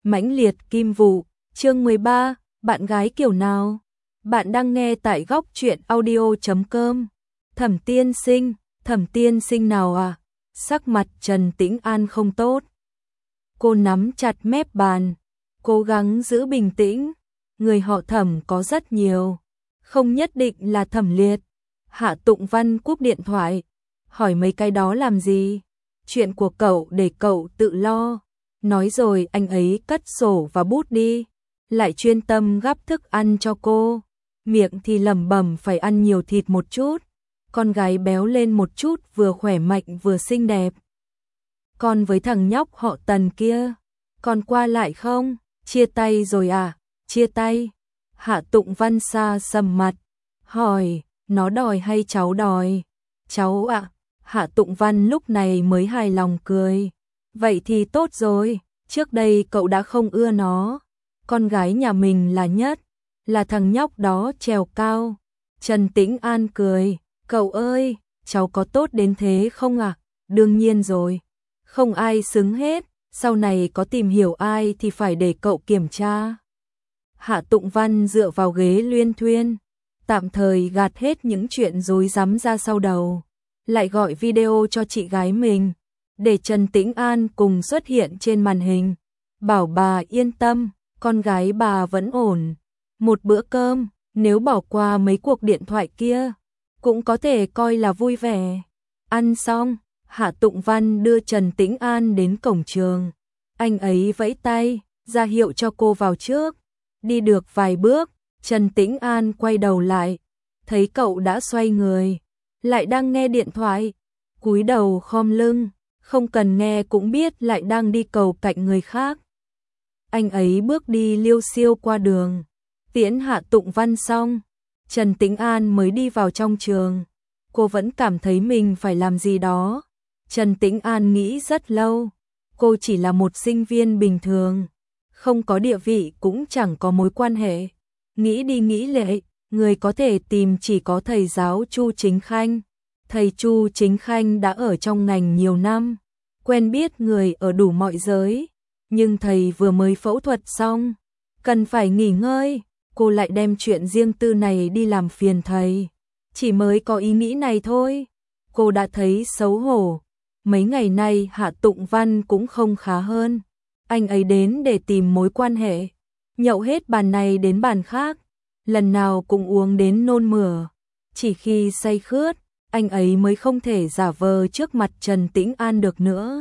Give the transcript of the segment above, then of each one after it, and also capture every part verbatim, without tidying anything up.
Mãnh liệt kim vụ, chương mười ba, bạn gái kiểu nào? Bạn đang nghe tại góc truyện audio chấm com. Thẩm tiên sinh, thẩm tiên sinh nào à? Sắc mặt Trần Tĩnh An không tốt. Cô nắm chặt mép bàn, cố gắng giữ bình tĩnh. Người họ Thẩm có rất nhiều, không nhất định là Thẩm Liệt. Hạ Tụng Văn cúp điện thoại, hỏi mấy cái đó làm gì? Chuyện của cậu để cậu tự lo. Nói rồi anh ấy cất sổ và bút đi, lại chuyên tâm gắp thức ăn cho cô. Miệng thì lẩm bẩm phải ăn nhiều thịt một chút, con gái béo lên một chút vừa khỏe mạnh vừa xinh đẹp. Còn với thằng nhóc họ Tần kia, còn qua lại không? Chia tay rồi à? Chia tay? Hạ Tụng Văn xa sầm mặt, hỏi, nó đòi hay cháu đòi? Cháu ạ. À? Hạ Tụng Văn lúc này mới hài lòng cười. Vậy thì tốt rồi, trước đây cậu đã không ưa nó. Con gái nhà mình là nhất, là thằng nhóc đó trèo cao. Trần Tĩnh An cười, cậu ơi, cháu có tốt đến thế không ạ? À? Đương nhiên rồi, không ai xứng hết, sau này có tìm hiểu ai thì phải để cậu kiểm tra. Hạ Tụng Văn dựa vào ghế luyên thuyên, tạm thời gạt hết những chuyện rối rắm ra sau đầu, lại gọi video cho chị gái mình, để Trần Tĩnh An cùng xuất hiện trên màn hình, bảo bà yên tâm, con gái bà vẫn ổn. Một bữa cơm, nếu bỏ qua mấy cuộc điện thoại kia, cũng có thể coi là vui vẻ. Ăn xong, Hạ Tụng Văn đưa Trần Tĩnh An đến cổng trường. Anh ấy vẫy tay, ra hiệu cho cô vào trước. Đi được vài bước, Trần Tĩnh An quay đầu lại, thấy cậu đã xoay người, lại đang nghe điện thoại, cúi đầu khom lưng, không cần nghe cũng biết lại đang đi cầu cạnh người khác. Anh ấy bước đi liêu xiêu qua đường, tiễn Hạ Tụng Văn xong, Trần Tĩnh An mới đi vào trong trường. Cô vẫn cảm thấy mình phải làm gì đó. Trần Tĩnh An nghĩ rất lâu, cô chỉ là một sinh viên bình thường, không có địa vị cũng chẳng có mối quan hệ. Nghĩ đi nghĩ lại, người có thể tìm chỉ có thầy giáo Chu Chính Khanh. Thầy Chu Chính Khanh đã ở trong ngành nhiều năm, quen biết người ở đủ mọi giới, nhưng thầy vừa mới phẫu thuật xong, cần phải nghỉ ngơi, cô lại đem chuyện riêng tư này đi làm phiền thầy. Chỉ mới có ý nghĩ này thôi, cô đã thấy xấu hổ. Mấy ngày nay Hạ Tụng Văn cũng không khá hơn, anh ấy đến để tìm mối quan hệ, nhậu hết bàn này đến bàn khác, lần nào cũng uống đến nôn mửa. Chỉ khi say khướt, anh ấy mới không thể giả vờ trước mặt Trần Tĩnh An được nữa.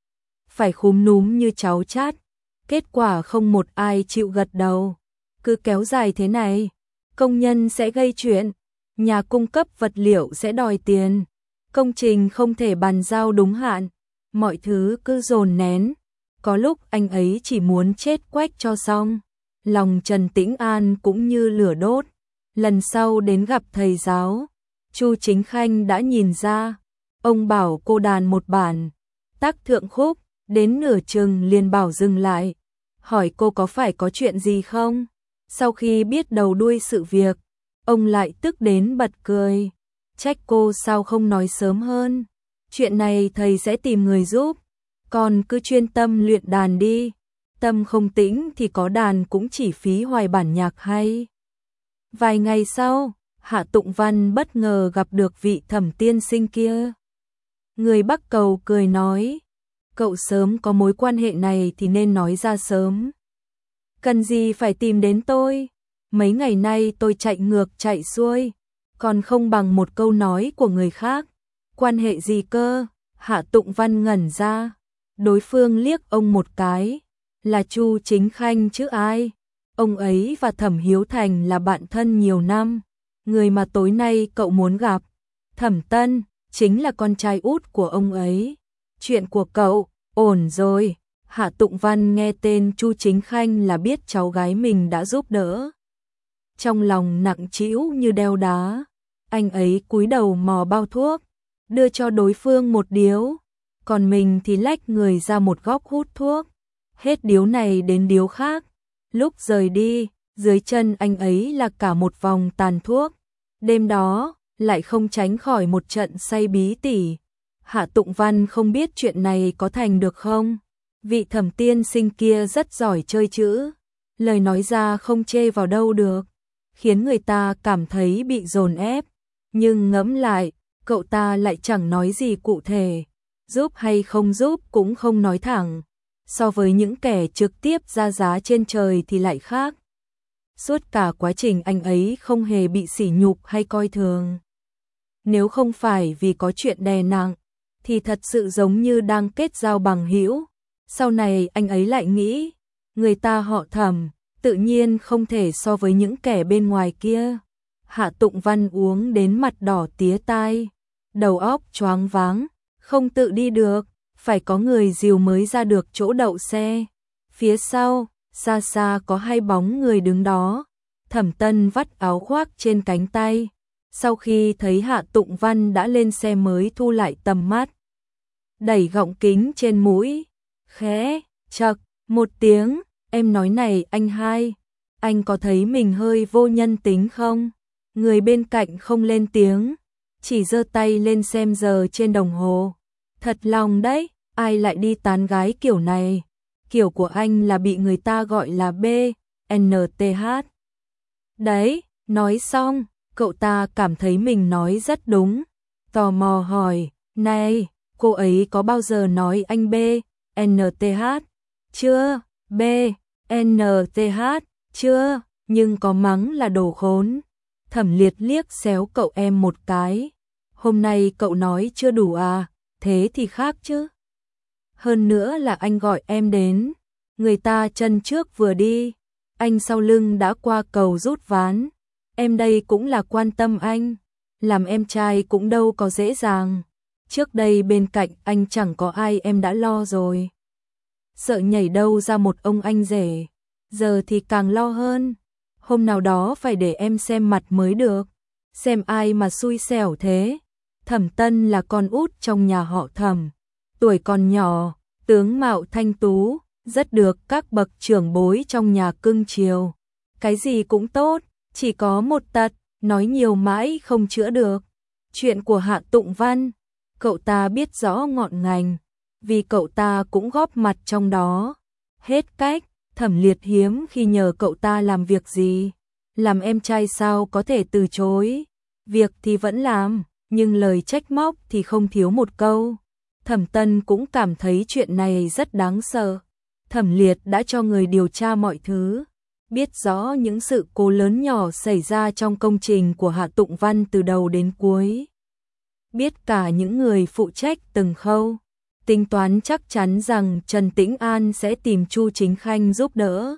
Phải khúm núm như cháu chát, kết quả không một ai chịu gật đầu. Cứ kéo dài thế này, công nhân sẽ gây chuyện, nhà cung cấp vật liệu sẽ đòi tiền, công trình không thể bàn giao đúng hạn, mọi thứ cứ dồn nén. Có lúc anh ấy chỉ muốn chết quách cho xong. Lòng Trần Tĩnh An cũng như lửa đốt. Lần sau đến gặp thầy giáo, Chu Chính Khanh đã nhìn ra, ông bảo cô đàn một bản tác thượng khúc, đến nửa chừng liền bảo dừng lại, hỏi cô có phải có chuyện gì không. Sau khi biết đầu đuôi sự việc, ông lại tức đến bật cười, trách cô sao không nói sớm hơn. Chuyện này thầy sẽ tìm người giúp, còn cứ chuyên tâm luyện đàn đi, tâm không tĩnh thì có đàn cũng chỉ phí hoài bản nhạc hay. Vài ngày sau, Hạ Tụng Văn bất ngờ gặp được vị Thẩm tiên sinh kia. Người Bắc Cầu cười nói, cậu sớm có mối quan hệ này thì nên nói ra sớm. Cần gì phải tìm đến tôi, mấy ngày nay tôi chạy ngược chạy xuôi, còn không bằng một câu nói của người khác. Quan hệ gì cơ? Hạ Tụng Văn ngẩn ra, đối phương liếc ông một cái, là Chu Chính Khanh chứ ai. Ông ấy và Thẩm Hiếu Thành là bạn thân nhiều năm, người mà tối nay cậu muốn gặp, Thẩm Tân, chính là con trai út của ông ấy. Chuyện của cậu, ổn rồi. Hạ Tụng Văn nghe tên Chu Chính Khanh là biết cháu gái mình đã giúp đỡ. Trong lòng nặng trĩu như đeo đá, anh ấy cúi đầu mò bao thuốc, đưa cho đối phương một điếu, còn mình thì lách người ra một góc hút thuốc, hết điếu này đến điếu khác. Lúc rời đi, dưới chân anh ấy là cả một vòng tàn thuốc. Đêm đó, lại không tránh khỏi một trận say bí tỉ. Hạ Tụng Văn không biết chuyện này có thành được không, vị Thẩm tiên sinh kia rất giỏi chơi chữ, lời nói ra không chê vào đâu được, khiến người ta cảm thấy bị dồn ép, nhưng ngẫm lại, cậu ta lại chẳng nói gì cụ thể, giúp hay không giúp cũng không nói thẳng, so với những kẻ trực tiếp ra giá trên trời thì lại khác. Suốt cả quá trình anh ấy không hề bị sỉ nhục hay coi thường. Nếu không phải vì có chuyện đè nặng, thì thật sự giống như đang kết giao bằng hữu. Sau này anh ấy lại nghĩ, người ta họ Thẩm, tự nhiên không thể so với những kẻ bên ngoài kia. Hạ Tụng Văn uống đến mặt đỏ tía tai, đầu óc choáng váng, không tự đi được, phải có người dìu mới ra được chỗ đậu xe. Phía sau, xa xa có hai bóng người đứng đó. Thẩm Tân vắt áo khoác trên cánh tay, sau khi thấy Hạ Tụng Văn đã lên xe mới thu lại tầm mắt, đẩy gọng kính trên mũi, khẽ chậc một tiếng, em nói này anh hai, anh có thấy mình hơi vô nhân tính không? Người bên cạnh không lên tiếng, chỉ giơ tay lên xem giờ trên đồng hồ. Thật lòng đấy, ai lại đi tán gái kiểu này? Kiểu của anh là bị người ta gọi là B N T H. Đấy, nói xong, cậu ta cảm thấy mình nói rất đúng, tò mò hỏi, này, cô ấy có bao giờ nói anh B N T H? Chưa, B N T H, chưa, nhưng có mắng là đồ khốn. Thẩm Liệt liếc xéo cậu em một cái. Hôm nay cậu nói chưa đủ à, thế thì khác chứ. Hơn nữa là anh gọi em đến, người ta chân trước vừa đi, anh sau lưng đã qua cầu rút ván. Em đây cũng là quan tâm anh, làm em trai cũng đâu có dễ dàng. Trước đây bên cạnh anh chẳng có ai em đã lo rồi. Sợ nhảy đâu ra một ông anh rể, giờ thì càng lo hơn. Hôm nào đó phải để em xem mặt mới được, xem ai mà xui xẻo thế. Thẩm Tân là con út trong nhà họ Thẩm, tuổi còn nhỏ, tướng mạo thanh tú, rất được các bậc trưởng bối trong nhà cưng chiều. Cái gì cũng tốt, chỉ có một tật, nói nhiều mãi không chữa được. Chuyện của Hạ Tụng Văn, cậu ta biết rõ ngọn ngành, vì cậu ta cũng góp mặt trong đó. Hết cách, Thẩm Liệt hiếm khi nhờ cậu ta làm việc gì, làm em trai sao có thể từ chối. Việc thì vẫn làm, nhưng lời trách móc thì không thiếu một câu. Thẩm Tân cũng cảm thấy chuyện này rất đáng sợ. Thẩm Liệt đã cho người điều tra mọi thứ, biết rõ những sự cố lớn nhỏ xảy ra trong công trình của Hạ Tụng Văn từ đầu đến cuối. Biết cả những người phụ trách từng khâu, tính toán chắc chắn rằng Trần Tĩnh An sẽ tìm Chu Chính Khanh giúp đỡ.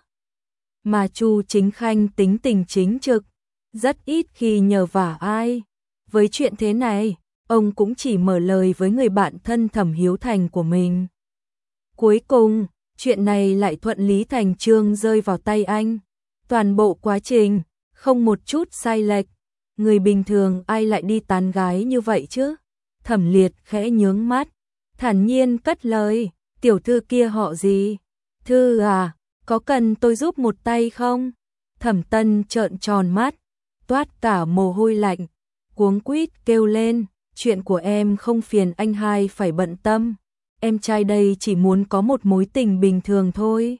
Mà Chu Chính Khanh tính tình chính trực, rất ít khi nhờ vả ai. Với chuyện thế này, ông cũng chỉ mở lời với người bạn thân Thẩm Hiếu Thành của mình. Cuối cùng, chuyện này lại thuận lý thành chương rơi vào tay anh. Toàn bộ quá trình, không một chút sai lệch. Người bình thường ai lại đi tán gái như vậy chứ? Thẩm Liệt khẽ nhướng mắt, thản nhiên cất lời, tiểu thư kia họ gì? Thư à, có cần tôi giúp một tay không? Thẩm Tân trợn tròn mắt, toát cả mồ hôi lạnh, cuống quýt kêu lên, chuyện của em không phiền anh hai phải bận tâm. Em trai đây chỉ muốn có một mối tình bình thường thôi.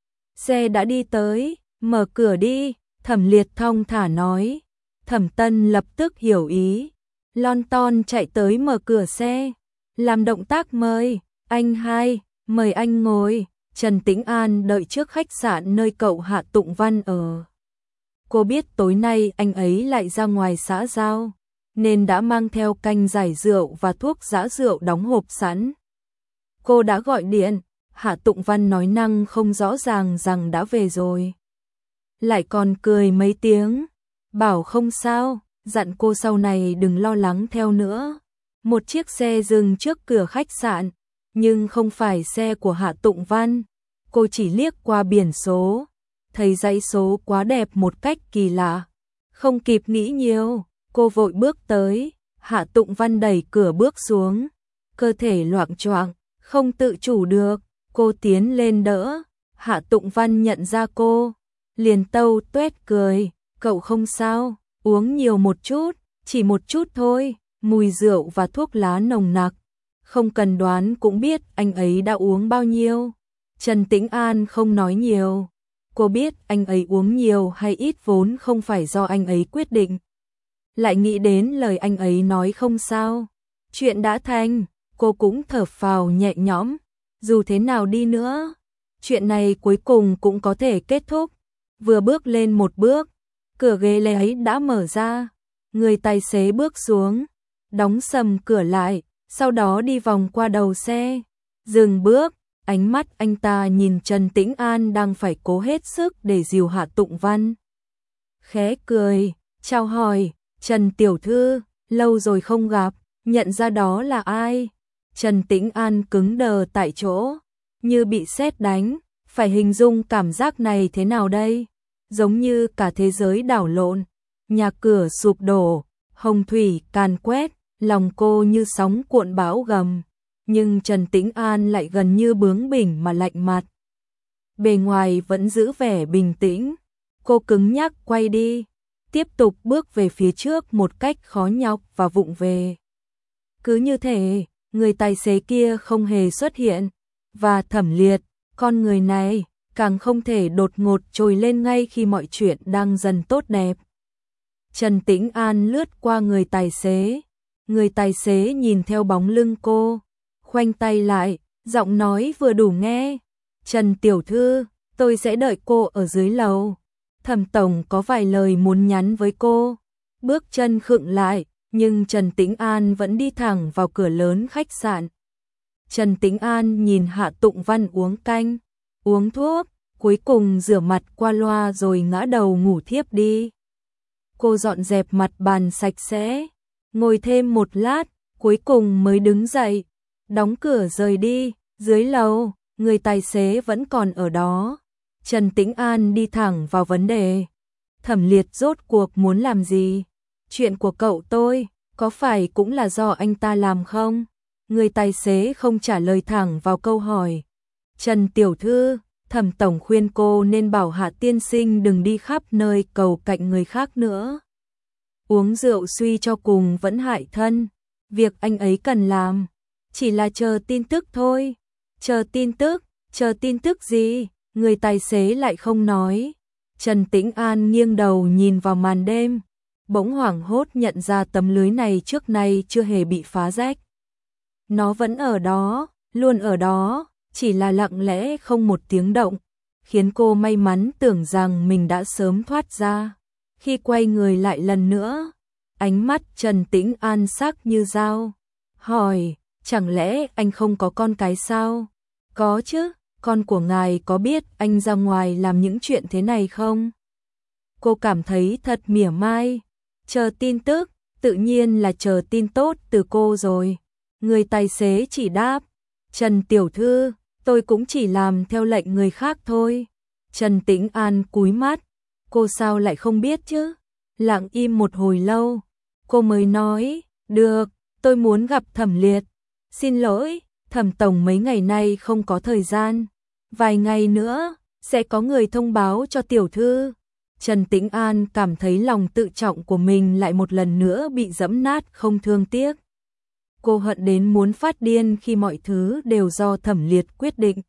Xe đã đi tới, mở cửa đi, Thẩm Liệt thong thả nói. Thẩm Tân lập tức hiểu ý, lon ton chạy tới mở cửa xe, làm động tác mời, anh hai, mời anh ngồi. Trần Tĩnh An đợi trước khách sạn nơi cậu Hạ Tụng Văn ở. Cô biết tối nay anh ấy lại ra ngoài xã giao, nên đã mang theo canh giải rượu và thuốc giã rượu đóng hộp sẵn. Cô đã gọi điện, Hạ Tụng Văn nói năng không rõ ràng rằng đã về rồi. Lại còn cười mấy tiếng, bảo không sao, dặn cô sau này đừng lo lắng theo nữa. Một chiếc xe dừng trước cửa khách sạn, nhưng không phải xe của Hạ Tụng Văn. Cô chỉ liếc qua biển số, thấy dãy số quá đẹp một cách kỳ lạ. Không kịp nghĩ nhiều, cô vội bước tới, Hạ Tụng Văn đẩy cửa bước xuống, cơ thể loạng choạng, không tự chủ được, cô tiến lên đỡ. Hạ Tụng Văn nhận ra cô, liền tâu tuét cười, cậu không sao, uống nhiều một chút, chỉ một chút thôi. Mùi rượu và thuốc lá nồng nặc, không cần đoán cũng biết anh ấy đã uống bao nhiêu. Trần Tĩnh An không nói nhiều. Cô biết anh ấy uống nhiều hay ít vốn không phải do anh ấy quyết định. Lại nghĩ đến lời anh ấy nói không sao. Chuyện đã thành, cô cũng thở phào nhẹ nhõm. Dù thế nào đi nữa, chuyện này cuối cùng cũng có thể kết thúc. Vừa bước lên một bước, cửa ghế lề ấy đã mở ra. Người tài xế bước xuống, đóng sầm cửa lại, sau đó đi vòng qua đầu xe. Dừng bước, ánh mắt anh ta nhìn Trần Tĩnh An đang phải cố hết sức để dìu Hạ Tụng Văn. Khẽ cười, chào hỏi, Trần Tiểu Thư, lâu rồi không gặp, nhận ra đó là ai? Trần Tĩnh An cứng đờ tại chỗ, như bị sét đánh, phải hình dung cảm giác này thế nào đây? Giống như cả thế giới đảo lộn, nhà cửa sụp đổ, hồng thủy càn quét, lòng cô như sóng cuộn bão gầm. Nhưng Trần Tĩnh An lại gần như bướng bỉnh mà lạnh mặt. Bề ngoài vẫn giữ vẻ bình tĩnh, cô cứng nhắc quay đi, tiếp tục bước về phía trước một cách khó nhọc và vụng về. Cứ như thể, người tài xế kia không hề xuất hiện, và Thẩm Liệt, con người này, càng không thể đột ngột trồi lên ngay khi mọi chuyện đang dần tốt đẹp. Trần Tĩnh An lướt qua người tài xế, người tài xế nhìn theo bóng lưng cô, khoanh tay lại, giọng nói vừa đủ nghe. Trần Tiểu Thư, tôi sẽ đợi cô ở dưới lầu. Thẩm Tổng có vài lời muốn nhắn với cô. Bước chân khựng lại, nhưng Trần Tĩnh An vẫn đi thẳng vào cửa lớn khách sạn. Trần Tĩnh An nhìn Hạ Tụng Văn uống canh, uống thuốc, cuối cùng rửa mặt qua loa rồi ngã đầu ngủ thiếp đi. Cô dọn dẹp mặt bàn sạch sẽ, ngồi thêm một lát, cuối cùng mới đứng dậy, đóng cửa rời đi. Dưới lầu, người tài xế vẫn còn ở đó. Trần Tĩnh An đi thẳng vào vấn đề. Thẩm Liệt rốt cuộc muốn làm gì? Chuyện của cậu tôi, có phải cũng là do anh ta làm không? Người tài xế không trả lời thẳng vào câu hỏi. Trần Tiểu Thư, Thẩm Tổng khuyên cô nên bảo Hạ tiên sinh đừng đi khắp nơi cầu cạnh người khác nữa. Uống rượu suy cho cùng vẫn hại thân. Việc anh ấy cần làm chỉ là chờ tin tức thôi. Chờ tin tức, chờ tin tức gì? Người tài xế lại không nói. Trần Tĩnh An nghiêng đầu nhìn vào màn đêm, bỗng hoảng hốt nhận ra tấm lưới này trước nay chưa hề bị phá rách. Nó vẫn ở đó, luôn ở đó, chỉ là lặng lẽ không một tiếng động, khiến cô may mắn tưởng rằng mình đã sớm thoát ra. Khi quay người lại lần nữa, ánh mắt Trần Tĩnh An sắc như dao, hỏi, chẳng lẽ anh không có con cái sao? Có chứ, con của ngài có biết anh ra ngoài làm những chuyện thế này không? Cô cảm thấy thật mỉa mai. Chờ tin tức, tự nhiên là chờ tin tốt từ cô rồi. Người tài xế chỉ đáp, Trần Tiểu Thư, tôi cũng chỉ làm theo lệnh người khác thôi. Trần Tĩnh An cúi mắt, cô sao lại không biết chứ? Lặng im một hồi lâu, cô mới nói, được, tôi muốn gặp Thẩm Liệt. Xin lỗi, Thẩm Tổng mấy ngày nay không có thời gian. Vài ngày nữa, sẽ có người thông báo cho Tiểu Thư. Trần Tĩnh An cảm thấy lòng tự trọng của mình lại một lần nữa bị giẫm nát không thương tiếc. Cô hận đến muốn phát điên khi mọi thứ đều do Thẩm Liệt quyết định.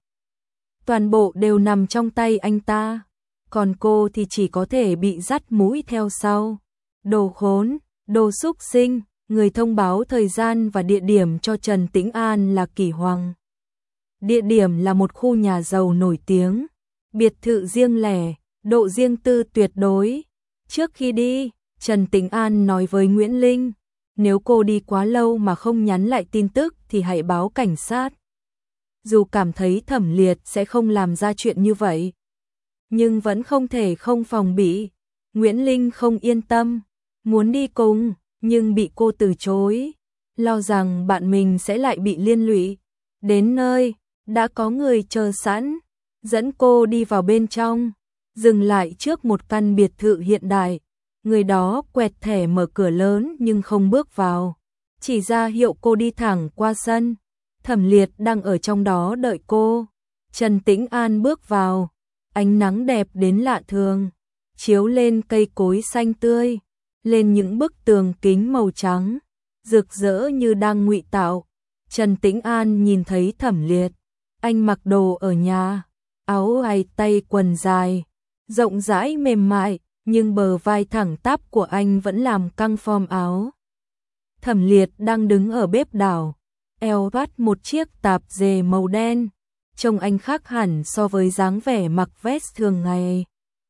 Toàn bộ đều nằm trong tay anh ta, còn cô thì chỉ có thể bị dắt mũi theo sau. Đồ khốn, đồ xúc sinh, người thông báo thời gian và địa điểm cho Trần Tĩnh An là Kỷ Hoàng. Địa điểm là một khu nhà giàu nổi tiếng, biệt thự riêng lẻ, độ riêng tư tuyệt đối. Trước khi đi, Trần Tĩnh An nói với Nguyễn Linh, nếu cô đi quá lâu mà không nhắn lại tin tức thì hãy báo cảnh sát. Dù cảm thấy Thẩm Liệt sẽ không làm ra chuyện như vậy, nhưng vẫn không thể không phòng bị. Nguyễn Linh không yên tâm, muốn đi cùng, nhưng bị cô từ chối, lo rằng bạn mình sẽ lại bị liên lụy. Đến nơi, đã có người chờ sẵn, dẫn cô đi vào bên trong, dừng lại trước một căn biệt thự hiện đại. Người đó quẹt thẻ mở cửa lớn nhưng không bước vào, chỉ ra hiệu cô đi thẳng qua sân. Thẩm Liệt đang ở trong đó đợi cô. Trần Tĩnh An bước vào, ánh nắng đẹp đến lạ thường, chiếu lên cây cối xanh tươi, lên những bức tường kính màu trắng, rực rỡ như đang ngụy tạo. Trần Tĩnh An nhìn thấy Thẩm Liệt, Anh mặc đồ ở nhà, áo ai tay quần dài, rộng rãi mềm mại, nhưng bờ vai thẳng tắp của anh vẫn làm căng form áo. Thẩm Liệt đang đứng ở bếp đảo, eo vắt một chiếc tạp dề màu đen, trông anh khác hẳn so với dáng vẻ mặc vest thường ngày.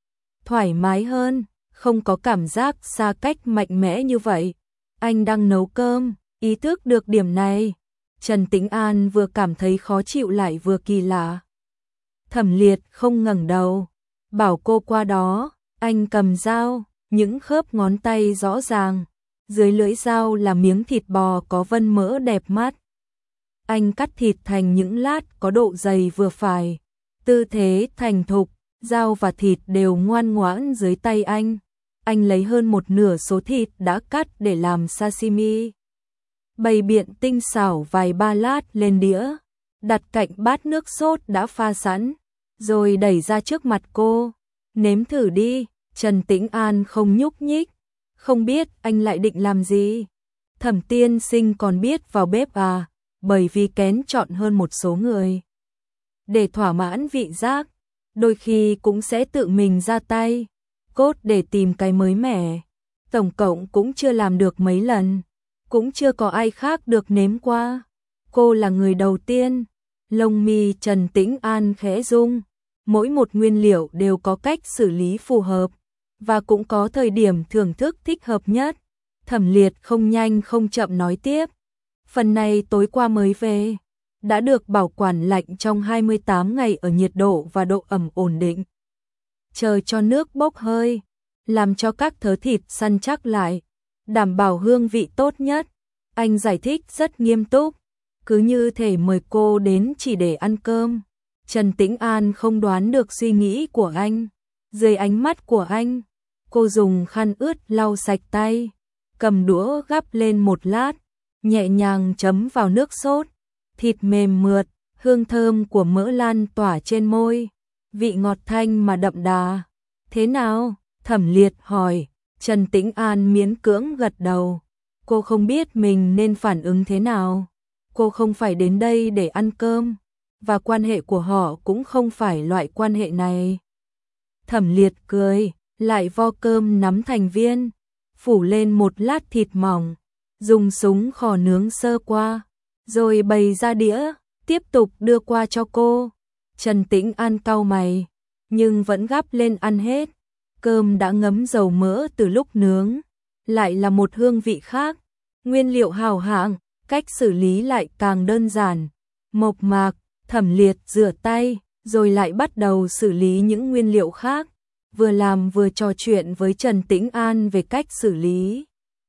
Thoải mái hơn, không có cảm giác xa cách mạnh mẽ như vậy. Anh đang nấu cơm, ý thức được điểm này. Trần Tĩnh An vừa cảm thấy khó chịu lại vừa kỳ lạ. Thẩm Liệt không ngẩng đầu, bảo cô qua đó. Anh cầm dao, những khớp ngón tay rõ ràng. Dưới lưỡi dao là miếng thịt bò có vân mỡ đẹp mắt. Anh cắt thịt thành những lát có độ dày vừa phải. Tư thế thành thục, dao và thịt đều ngoan ngoãn dưới tay anh. Anh lấy hơn một nửa số thịt đã cắt để làm sashimi. Bày biện tinh xảo vài ba lát lên đĩa, đặt cạnh bát nước sốt đã pha sẵn, rồi đẩy ra trước mặt cô. Nếm thử đi. Trần Tĩnh An không nhúc nhích, không biết anh lại định làm gì. Thẩm tiên sinh còn biết vào bếp à, bởi vì kén chọn hơn một số người. Để thỏa mãn vị giác, đôi khi cũng sẽ tự mình ra tay, cốt để tìm cái mới mẻ. Tổng cộng cũng chưa làm được mấy lần, cũng chưa có ai khác được nếm qua. Cô là người đầu tiên. Lông mi Trần Tĩnh An khẽ rung. Mỗi một nguyên liệu đều có cách xử lý phù hợp, và cũng có thời điểm thưởng thức thích hợp nhất. Thẩm Liệt không nhanh không chậm nói tiếp. Phần này tối qua mới về, đã được bảo quản lạnh trong hai mươi tám ngày ở nhiệt độ và độ ẩm ổn định. Chờ cho nước bốc hơi, làm cho các thớ thịt săn chắc lại, đảm bảo hương vị tốt nhất. Anh giải thích rất nghiêm túc, cứ như thể mời cô đến chỉ để ăn cơm. Trần Tĩnh An không đoán được suy nghĩ của anh. Dưới ánh mắt của anh, cô dùng khăn ướt lau sạch tay, cầm đũa gắp lên một lát, nhẹ nhàng chấm vào nước sốt. Thịt mềm mượt, hương thơm của mỡ lan tỏa trên môi, vị ngọt thanh mà đậm đà. Thế nào? Thẩm Liệt hỏi. Trần Tĩnh An miễn cưỡng gật đầu. Cô không biết mình nên phản ứng thế nào. Cô không phải đến đây để ăn cơm, và quan hệ của họ cũng không phải loại quan hệ này. Thẩm Liệt cười, lại vo cơm nắm thành viên, phủ lên một lát thịt mỏng, dùng súng khò nướng sơ qua, rồi bày ra đĩa, tiếp tục đưa qua cho cô. Trần Tĩnh An cau mày, nhưng vẫn gắp lên ăn hết. Cơm đã ngấm dầu mỡ từ lúc nướng, lại là một hương vị khác. Nguyên liệu hào hạng, cách xử lý lại càng đơn giản, mộc mạc. Thẩm Liệt rửa tay, rồi lại bắt đầu xử lý những nguyên liệu khác, vừa làm vừa trò chuyện với Trần Tĩnh An về cách xử lý.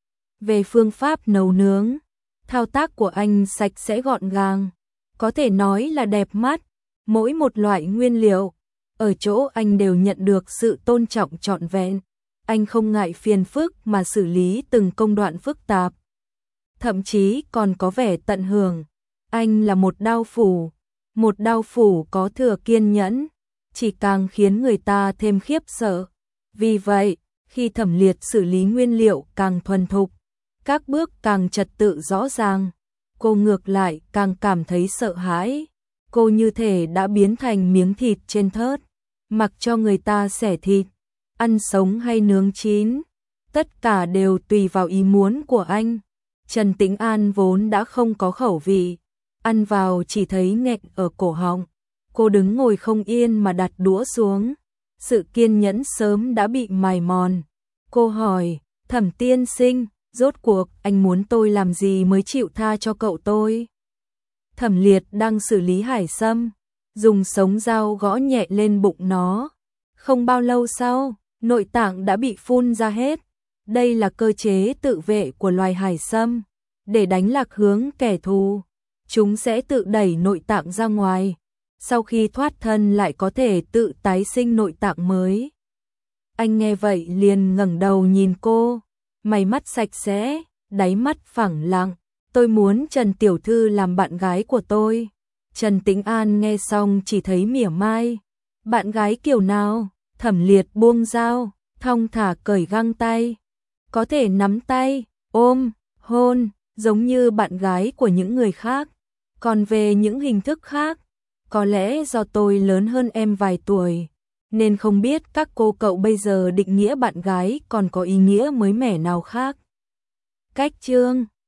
Về phương pháp nấu nướng, thao tác của anh sạch sẽ gọn gàng, có thể nói là đẹp mắt. Mỗi một loại nguyên liệu, ở chỗ anh đều nhận được sự tôn trọng trọn vẹn. Anh không ngại phiền phức mà xử lý từng công đoạn phức tạp, thậm chí còn có vẻ tận hưởng. Anh là một đao phủ. Một đao phủ có thừa kiên nhẫn, chỉ càng khiến người ta thêm khiếp sợ. Vì vậy, khi Thẩm Liệt xử lý nguyên liệu càng thuần thục, các bước càng trật tự rõ ràng, cô ngược lại càng cảm thấy sợ hãi. Cô như thể đã biến thành miếng thịt trên thớt, mặc cho người ta xẻ thịt, ăn sống hay nướng chín, tất cả đều tùy vào ý muốn của anh. Trần Tĩnh An vốn đã không có khẩu vị, ăn vào chỉ thấy nghẹn ở cổ họng. Cô đứng ngồi không yên mà đặt đũa xuống. Sự kiên nhẫn sớm đã bị mài mòn. Cô hỏi, Thẩm tiên sinh, rốt cuộc anh muốn tôi làm gì mới chịu tha cho cậu tôi? Thẩm Liệt đang xử lý hải sâm, dùng sống dao gõ nhẹ lên bụng nó. Không bao lâu sau, nội tạng đã bị phun ra hết. Đây là cơ chế tự vệ của loài hải sâm. Để đánh lạc hướng kẻ thù, chúng sẽ tự đẩy nội tạng ra ngoài. Sau khi thoát thân lại có thể tự tái sinh nội tạng mới. Anh nghe vậy liền ngẩng đầu nhìn cô, mày mắt sạch sẽ, đáy mắt phẳng lặng. Tôi muốn Trần Tiểu Thư làm bạn gái của tôi. Trần Tĩnh An nghe xong chỉ thấy mỉa mai. Bạn gái kiểu nào? Thẩm Liệt buông dao, thong thả cởi găng tay. Có thể nắm tay, ôm, hôn, giống như bạn gái của những người khác. Còn về những hình thức khác, có lẽ do tôi lớn hơn em vài tuổi, nên không biết các cô cậu bây giờ định nghĩa bạn gái còn có ý nghĩa mới mẻ nào khác. Cách chương